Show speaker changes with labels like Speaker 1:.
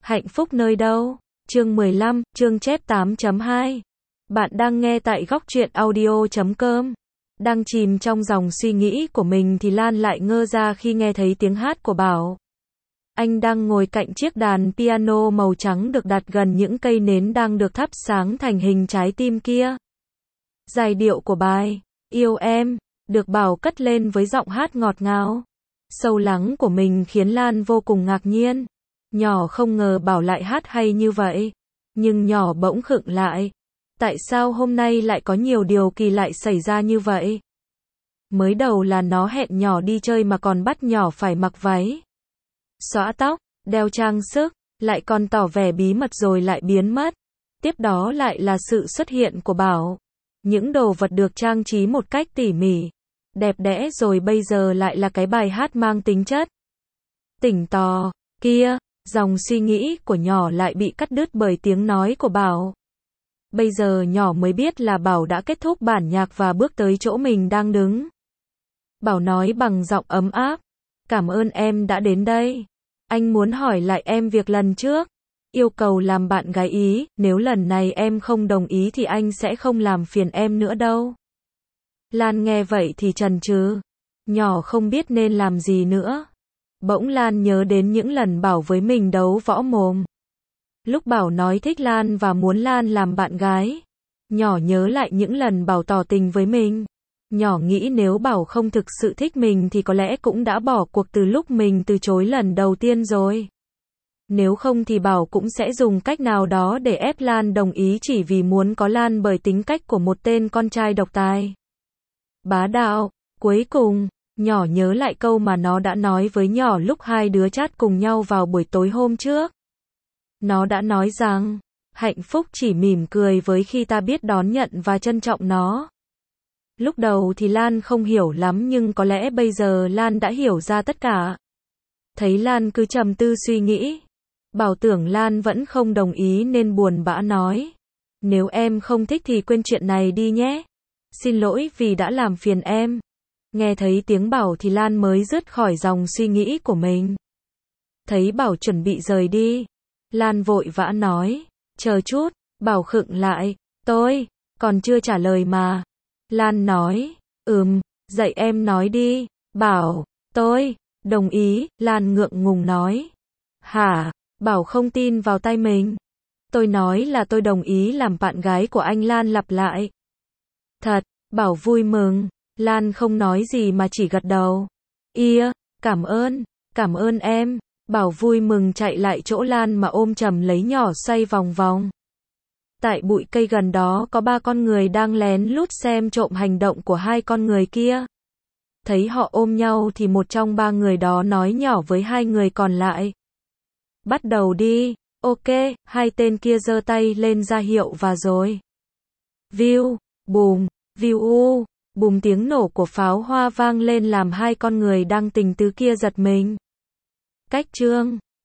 Speaker 1: Hạnh phúc nơi đâu? Chương 15, chương chép 8.2. Bạn đang nghe tại góc truyện audio.com. Đang chìm trong dòng suy nghĩ của mình thì Lan lại ngơ ra khi nghe thấy tiếng hát của Bảo. Anh đang ngồi cạnh chiếc đàn piano màu trắng được đặt gần những cây nến đang được thắp sáng thành hình trái tim kia. Giai điệu của bài Yêu Em được Bảo cất lên với giọng hát ngọt ngào, sâu lắng của mình khiến Lan vô cùng ngạc nhiên. Nhỏ không ngờ Bảo lại hát hay như vậy. Nhưng nhỏ bỗng khựng lại. Tại sao hôm nay lại có nhiều điều kỳ lạ xảy ra như vậy? Mới đầu là nó hẹn nhỏ đi chơi mà còn bắt nhỏ phải mặc váy, xõa tóc, đeo trang sức, lại còn tỏ vẻ bí mật rồi lại biến mất. Tiếp đó lại là sự xuất hiện của Bảo. Những đồ vật được trang trí một cách tỉ mỉ, đẹp đẽ, rồi bây giờ lại là cái bài hát mang tính chất tỉnh tò kia. Dòng suy nghĩ của nhỏ lại bị cắt đứt bởi tiếng nói của Bảo. Bây giờ nhỏ mới biết là Bảo đã kết thúc bản nhạc và bước tới chỗ mình đang đứng. Bảo nói bằng giọng ấm áp, cảm ơn em đã đến đây. Anh muốn hỏi lại em việc lần trước, yêu cầu làm bạn gái Ý, nếu lần này em không đồng ý thì anh sẽ không làm phiền em nữa đâu. Lan nghe vậy thì chần chừ, nhỏ không biết nên làm gì nữa. Bỗng Lan nhớ đến những lần Bảo với mình đấu võ mồm. Lúc Bảo nói thích Lan và muốn Lan làm bạn gái. Nhỏ nhớ lại những lần Bảo tỏ tình với mình. Nhỏ nghĩ nếu Bảo không thực sự thích mình thì có lẽ cũng đã bỏ cuộc từ lúc mình từ chối lần đầu tiên rồi. Nếu không thì Bảo cũng sẽ dùng cách nào đó để ép Lan đồng ý chỉ vì muốn có Lan, bởi tính cách của một tên con trai độc tài, bá đạo. Cuối cùng, nhỏ nhớ lại câu mà nó đã nói với nhỏ lúc hai đứa chat cùng nhau vào buổi tối hôm trước. Nó đã nói rằng, hạnh phúc chỉ mỉm cười với khi ta biết đón nhận và trân trọng nó. Lúc đầu thì Lan không hiểu lắm, nhưng có lẽ bây giờ Lan đã hiểu ra tất cả. Thấy Lan cứ trầm tư suy nghĩ, Bảo tưởng Lan vẫn không đồng ý nên buồn bã nói, nếu em không thích thì quên chuyện này đi nhé. Xin lỗi vì đã làm phiền em. Nghe thấy tiếng Bảo thì Lan mới dứt khỏi dòng suy nghĩ của mình. Thấy Bảo chuẩn bị rời đi, Lan vội vã nói, chờ chút. Bảo khựng lại, tôi còn chưa trả lời mà. Lan nói, dạy em nói đi. Bảo, tôi đồng ý. Lan ngượng ngùng nói, hả? Bảo không tin vào tai mình. Tôi nói là tôi đồng ý làm bạn gái của anh. Lan lặp lại. Thật? Bảo vui mừng. Lan không nói gì mà chỉ gật đầu. Ia, cảm ơn em. Bảo vui mừng chạy lại chỗ Lan mà ôm chầm lấy nhỏ xoay vòng vòng. Tại bụi cây gần đó có 3 con người đang lén lút xem trộm hành động của 2 con người kia. Thấy họ ôm nhau thì một trong 3 người đó nói nhỏ với 2 người còn lại. Bắt đầu đi. Ok, 2 tên kia giơ tay lên ra hiệu và rồi. Viu, bùm, viu u, bùm, tiếng nổ của pháo hoa vang lên làm 2 con người đang tình tứ kia giật mình. Cách chương